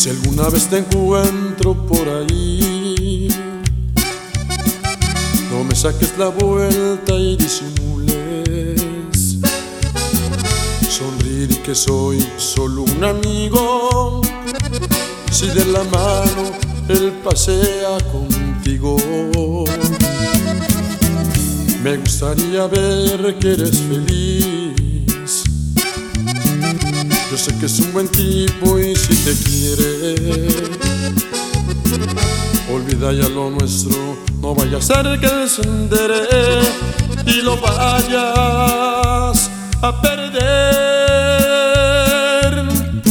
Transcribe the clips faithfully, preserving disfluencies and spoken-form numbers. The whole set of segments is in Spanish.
Si alguna vez te encuentro por ahí, no me saques la vuelta y disimules. Sonríe que soy solo un amigo, si de la mano él pasea contigo. Me gustaría ver que eres feliz. Yo sé que es un buen tipo y si te quiere, olvida ya lo nuestro, no vaya a ser que descenderé y lo vayas a perder.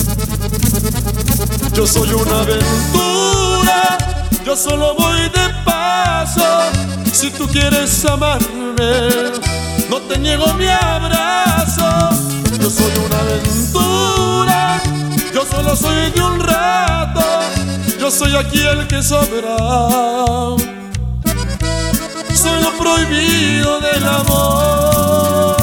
Yo soy una aventura, yo solo voy de paso. Si tú quieres amarme, no te niego mi abrazo. Yo soy una aventura, yo solo soy de un rato. Yo soy aquí el que sobra, soy lo prohibido del amor.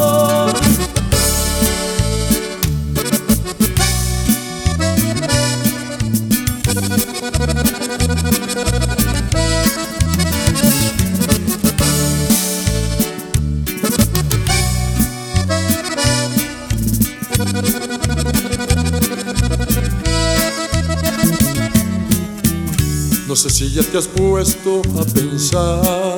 No sé si ya te has puesto a pensar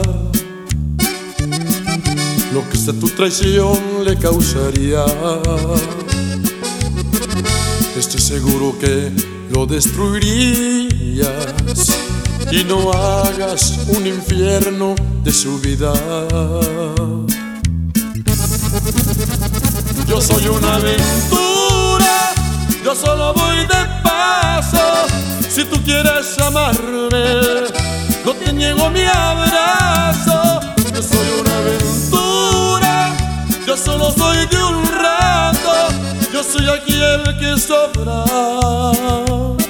lo que esta tu traición le causaría. Estoy seguro que lo destruirías y no hagas un infierno de su vida. Yo soy una aventura, yo solo voy de paso. Si tú quieres amarme, no te niego mi abrazo. Yo soy una aventura, yo solo soy de un rato. Yo soy aquí el que sobra.